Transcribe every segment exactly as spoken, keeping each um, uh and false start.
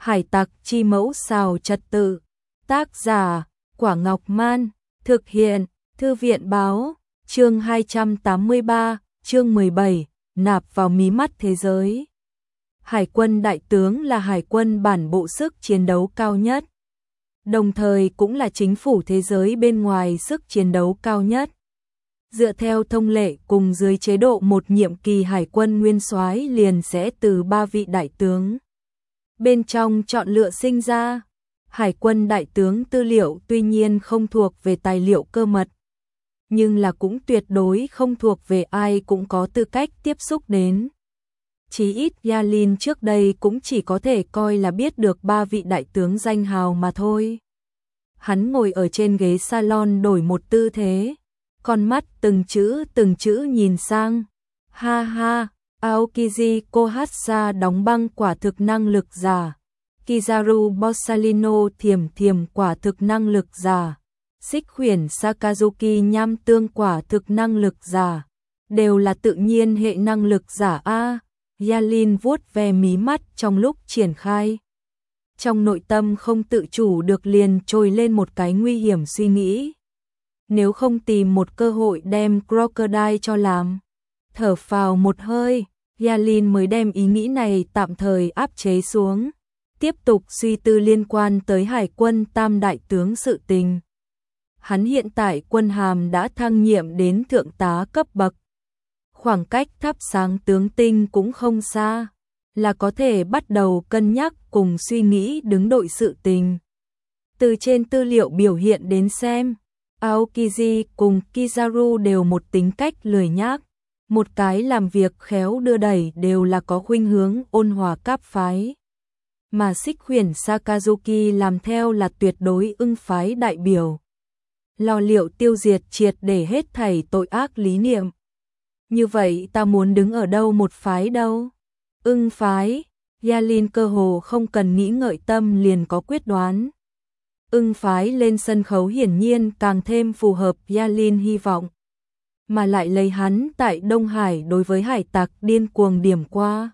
Hải tặc chi mẫu xào trật tự. Tác giả, Quả Ngọc Man. Thực hiện, Thư viện Báo. Chương hai trăm tám mươi ba, chương mười bảy, nạp vào mí mắt thế giới. Hải quân đại tướng là hải quân bản bộ sức chiến đấu cao nhất, đồng thời cũng là chính phủ thế giới bên ngoài sức chiến đấu cao nhất. Dựa theo thông lệ cùng dưới chế độ một nhiệm kỳ hải quân nguyên soái liền sẽ từ ba vị đại tướng bên trong chọn lựa sinh ra. Hải quân đại tướng tư liệu tuy nhiên không thuộc về tài liệu cơ mật, nhưng là cũng tuyệt đối không thuộc về ai cũng có tư cách tiếp xúc đến. Chí ít Yalin trước đây cũng chỉ có thể coi là biết được ba vị đại tướng danh hào mà thôi. Hắn ngồi ở trên ghế salon đổi một tư thế, con mắt từng chữ từng chữ nhìn sang. Ha ha, Aokiji Kohasa đóng băng quả thực năng lực giả. Kizaru Borsalino thiểm thiểm quả thực năng lực giả. Xích khuyển Sakazuki nham tương quả thực năng lực giả. Đều là tự nhiên hệ năng lực giả a. Yalin vuốt ve mí mắt trong lúc triển khai. Trong nội tâm không tự chủ được liền trồi lên một cái nguy hiểm suy nghĩ. Nếu không tìm một cơ hội đem Crocodile cho làm. Thở phào một hơi, Yalin mới đem ý nghĩ này tạm thời áp chế xuống. Tiếp tục suy tư liên quan tới hải quân tam đại tướng sự tình. Hắn hiện tại quân hàm đã thăng nhiệm đến thượng tá cấp bậc. Khoảng cách thắp sáng tướng tinh cũng không xa, là có thể bắt đầu cân nhắc cùng suy nghĩ đứng đội sự tình. Từ trên tư liệu biểu hiện đến xem, Aokiji cùng Kizaru đều một tính cách lười nhác, một cái làm việc khéo đưa đẩy đều là có khuynh hướng ôn hòa cáp phái. Mà xích khuyển Sakazuki làm theo là tuyệt đối ưng phái đại biểu. Lo liệu tiêu diệt triệt để hết thảy tội ác lý niệm. Như vậy ta muốn đứng ở đâu một phái đâu? Ưng phái, Yalin cơ hồ không cần nghĩ ngợi tâm liền có quyết đoán. Ưng phái lên sân khấu hiển nhiên càng thêm phù hợp Yalin hy vọng. Mà lại lấy hắn tại Đông Hải đối với hải tặc điên cuồng điểm qua.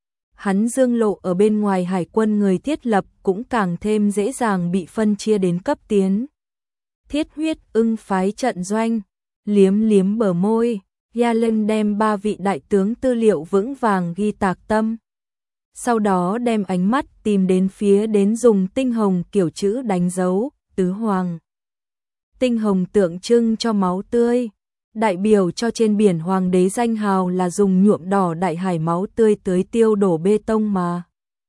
Hắn dương lộ ở bên ngoài hải quân người thiết lập cũng càng thêm dễ dàng bị phân chia đến cấp tiến. Thiết huyết ưng phái trận doanh, liếm liếm bờ môi, Yalin đem ba vị đại tướng tư liệu vững vàng ghi tạc tâm. Sau đó đem ánh mắt tìm đến phía đến dùng tinh hồng kiểu chữ đánh dấu, tứ hoàng. Tinh hồng tượng trưng cho máu tươi, đại biểu cho trên biển hoàng đế danh hào là dùng nhuộm đỏ đại hải máu tươi tưới tiêu đổ bê tông mà.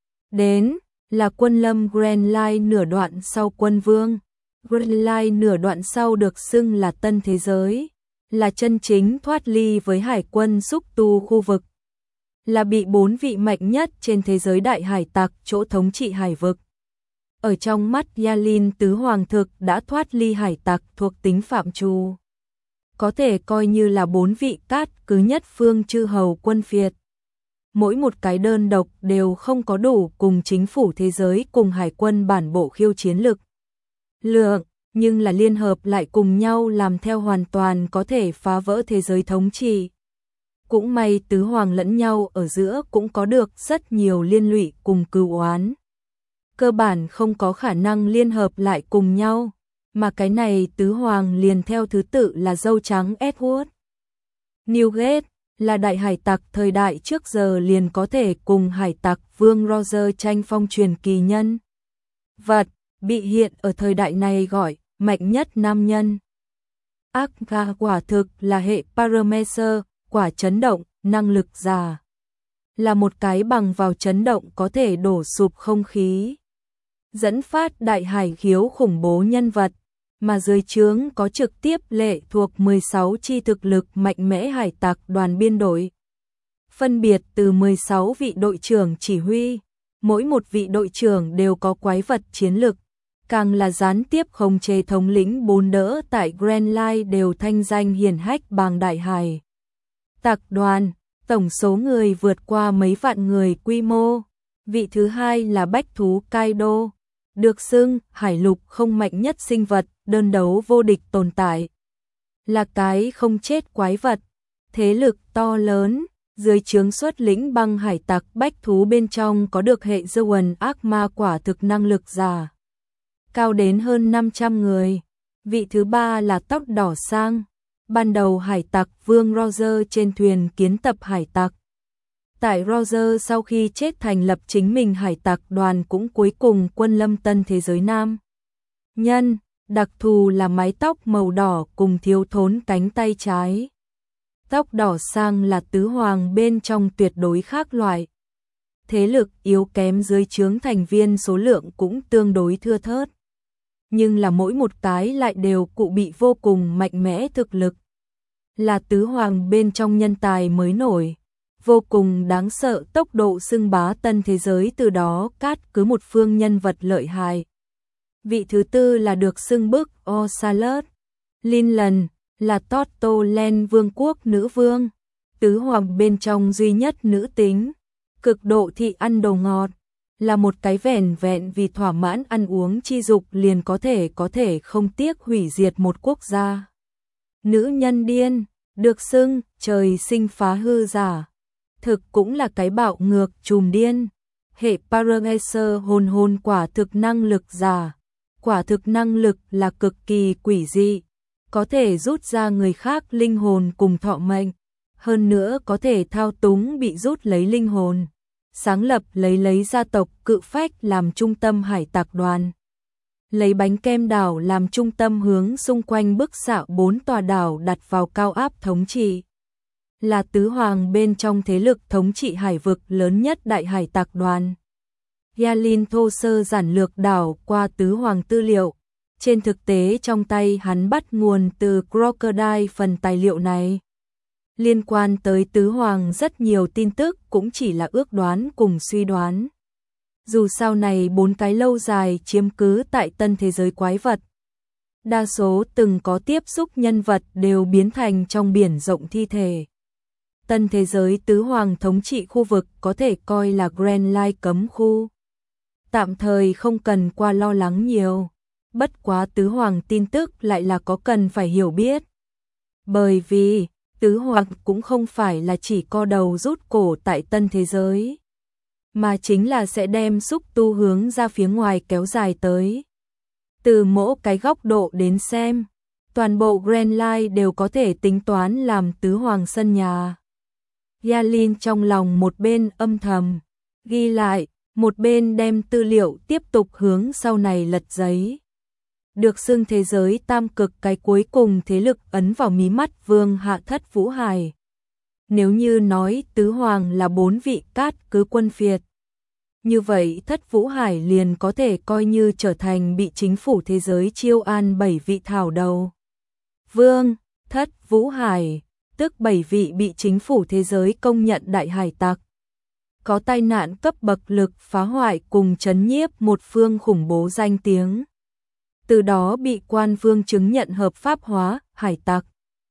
Đến, là quân lâm Grand Line nửa đoạn sau quân vương. Grand Line nửa đoạn sau được xưng là tân thế giới, là chân chính thoát ly với hải quân xúc tu khu vực. Là bị bốn vị mạnh nhất trên thế giới đại hải tặc chỗ thống trị hải vực. Ở trong mắt Yalin tứ hoàng thực đã thoát ly hải tặc thuộc tính phạm trù. Có thể coi như là bốn vị cát cứ nhất phương chư hầu quân phiệt. Mỗi một cái đơn độc đều không có đủ cùng chính phủ thế giới cùng hải quân bản bộ khiêu chiến lực. Lượng, nhưng là liên hợp lại cùng nhau làm theo hoàn toàn có thể phá vỡ thế giới thống trị. Cũng may tứ hoàng lẫn nhau ở giữa cũng có được rất nhiều liên lụy cùng cừu oán. Cơ bản không có khả năng liên hợp lại cùng nhau, mà cái này tứ hoàng liền theo thứ tự là dâu trắng Edward Newgate, là đại hải tặc thời đại trước giờ liền có thể cùng hải tặc vương Roger tranh phong truyền kỳ nhân. Vật, bị hiện ở thời đại này gọi mạnh nhất nam nhân. Akka quả thực là hệ Paramecer, quả chấn động, năng lực giả. Là một cái bằng vào chấn động có thể đổ sụp không khí. Dẫn phát đại hải khiếu khủng bố nhân vật, mà dưới trướng có trực tiếp lệ thuộc mười sáu chi thực lực mạnh mẽ hải tặc đoàn biên đội. Phân biệt từ mười sáu vị đội trưởng chỉ huy, mỗi một vị đội trưởng đều có quái vật chiến lực. Càng là gián tiếp khống chế thống lĩnh bốn đỡ tại Grand Line đều thanh danh hiển hách bằng đại hải tặc đoàn, tổng số người vượt qua mấy vạn người quy mô. Vị thứ hai là bách thú Kaido, được xưng hải lục không mạnh nhất sinh vật, đơn đấu vô địch tồn tại. Là cái không chết quái vật, thế lực to lớn, Dưới trướng xuất lĩnh băng hải tặc bách thú bên trong có được hệ dơ quần ác ma quả thực năng lực giả. Cao đến hơn năm trăm người. Vị thứ ba là tóc đỏ sang. Ban đầu hải tặc vương Roger trên thuyền kiến tập hải tặc. Tại Roger sau khi chết thành lập chính mình hải tặc đoàn cũng cuối cùng quân lâm tân thế giới Nam. Nhân, đặc thù là mái tóc màu đỏ cùng thiếu thốn cánh tay trái. Tóc đỏ sang là tứ hoàng bên trong tuyệt đối khác loại. Thế lực yếu kém dưới trướng thành viên số lượng cũng tương đối thưa thớt. Nhưng là mỗi một cái lại đều cụ bị vô cùng mạnh mẽ thực lực. Là tứ hoàng bên trong nhân tài mới nổi. Vô cùng đáng sợ tốc độ xưng bá tân thế giới từ đó cát cứ một phương nhân vật lợi hại. Vị thứ tư là được xưng bức Osalat. Linlan là Toto Len vương quốc nữ vương. Tứ hoàng bên trong duy nhất nữ tính. Cực độ thị ăn đồ ngọt. Là một cái vẻn vẹn vì thỏa mãn ăn uống chi dục liền có thể có thể không tiếc hủy diệt một quốc gia. Nữ nhân điên, được xưng trời sinh phá hư giả. Thực cũng là cái bạo ngược trùm điên. Hệ Parageser hồn hồn quả thực năng lực giả. Quả thực năng lực là cực kỳ quỷ dị. Có thể rút ra người khác linh hồn cùng thọ mệnh. Hơn nữa có thể thao túng bị rút lấy linh hồn. Sáng lập lấy lấy gia tộc cự phách làm trung tâm hải tặc đoàn. Lấy bánh kem đảo làm trung tâm hướng xung quanh bức xạ bốn tòa đảo đặt vào cao áp thống trị. Là tứ hoàng bên trong thế lực thống trị hải vực lớn nhất đại hải tặc đoàn. Yalin thô sơ giản lược đảo qua tứ hoàng tư liệu. Trên thực tế trong tay hắn bắt nguồn từ Crocodile phần tài liệu này. Liên quan tới tứ hoàng rất nhiều tin tức cũng chỉ là ước đoán cùng suy đoán. Dù sau này bốn cái lâu dài chiếm cứ tại tân thế giới quái vật. Đa số từng có tiếp xúc nhân vật đều biến thành trong biển rộng thi thể. Tân thế giới tứ hoàng thống trị khu vực có thể coi là Grand Line cấm khu. Tạm thời không cần qua lo lắng nhiều. Bất quá tứ hoàng tin tức lại là có cần phải hiểu biết. Bởi vì tứ hoàng cũng không phải là chỉ co đầu rút cổ tại tân thế giới. Mà chính là sẽ đem xúc tu hướng ra phía ngoài kéo dài tới. Từ mỗi cái góc độ đến xem, toàn bộ Grand Line đều có thể tính toán làm tứ hoàng sân nhà. Yalin trong lòng một bên âm thầm, ghi lại, một bên đem tư liệu tiếp tục hướng sau này lật giấy. Được xưng thế giới tam cực cái cuối cùng thế lực ấn vào mí mắt vương hạ thất Vũ Hải. Nếu như nói tứ hoàng là bốn vị cát cứ quân phiệt, như vậy thất Vũ Hải liền có thể coi như trở thành bị chính phủ thế giới chiêu an bảy vị thảo đầu. Vương, thất Vũ Hải, tức bảy vị bị chính phủ thế giới công nhận đại hải tặc. Có tai nạn cấp bậc lực phá hoại cùng chấn nhiếp một phương khủng bố danh tiếng. Từ đó bị quan vương chứng nhận hợp pháp hóa, hải tặc.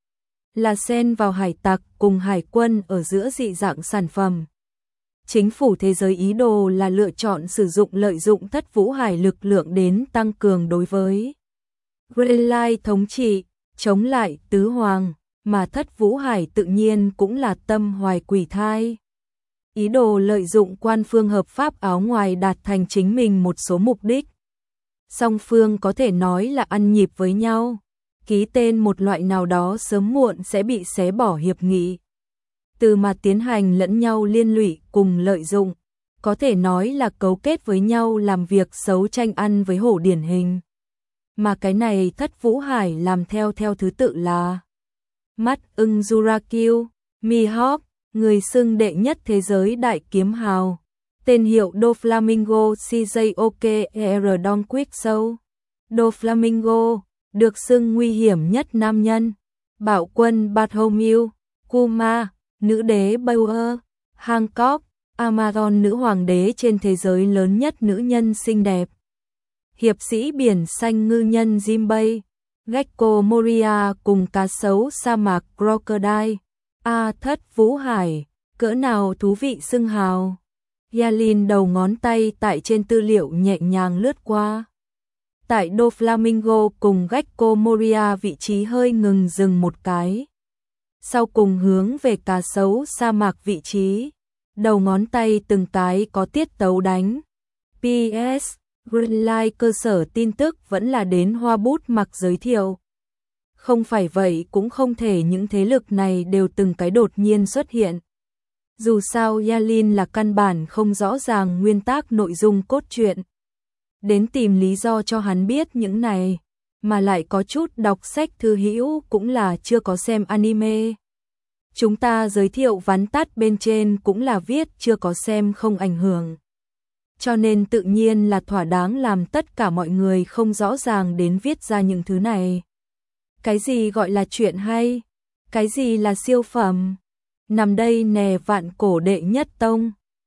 Là xen vào hải tặc cùng hải quân ở giữa dị dạng sản phẩm. Chính phủ thế giới ý đồ là lựa chọn sử dụng lợi dụng thất Vũ Hải lực lượng đến tăng cường đối với Grand Line thống trị, chống lại tứ hoàng, mà thất Vũ Hải tự nhiên cũng là tâm hoài quỷ thai. Ý đồ lợi dụng quan phương hợp pháp áo ngoài đạt thành chính mình một số mục đích. Song phương có thể nói là ăn nhịp với nhau, ký tên một loại nào đó sớm muộn sẽ bị xé bỏ hiệp nghị. Từ mà tiến hành lẫn nhau liên lụy cùng lợi dụng, có thể nói là cấu kết với nhau làm việc xấu tranh ăn với hổ điển hình. Mà cái này thất Vũ Hải làm theo theo thứ tự là Mắt ưng Jurakyu, Mihawk, người xưng đệ nhất thế giới đại kiếm hào. Tên hiệu Doflamingo xê gi ô ca e rờ Don Quick Show. Doflamingo, được xưng nguy hiểm nhất nam nhân. Bạo quân Bartholomew, Kuma, nữ đế Bauer, Hancock, Amazon nữ hoàng đế trên thế giới lớn nhất nữ nhân xinh đẹp. Hiệp sĩ biển xanh ngư nhân Jimbei, Gecko Moria cùng cá sấu sa mạc Crocodile. A thất Vũ Hải, cỡ nào thú vị xưng hào. Yalin đầu ngón tay tại trên tư liệu nhẹ nhàng lướt qua. Tại Doflamingo cùng Gecko Moria vị trí hơi ngừng dừng một cái. sau cùng hướng về cá sấu sa mạc vị trí, đầu ngón tay từng cái có tiết tấu đánh. pê ét Greenlight cơ sở tin tức vẫn là đến Hoa Bút Mặc giới thiệu. Không phải vậy cũng không thể những thế lực này đều từng cái đột nhiên xuất hiện. Dù sao Yalin là căn bản không rõ ràng nguyên tắc nội dung cốt truyện. Đến tìm lý do cho hắn biết những này, mà lại có chút đọc sách thư hữu cũng là chưa có xem anime. Chúng ta giới thiệu vắn tắt bên trên cũng là viết chưa có xem không ảnh hưởng. Cho nên tự nhiên là thỏa đáng làm tất cả mọi người không rõ ràng đến viết ra những thứ này. Cái gì gọi là chuyện hay? Cái gì là siêu phẩm? Nằm đây nè vạn cổ đệ nhất tông.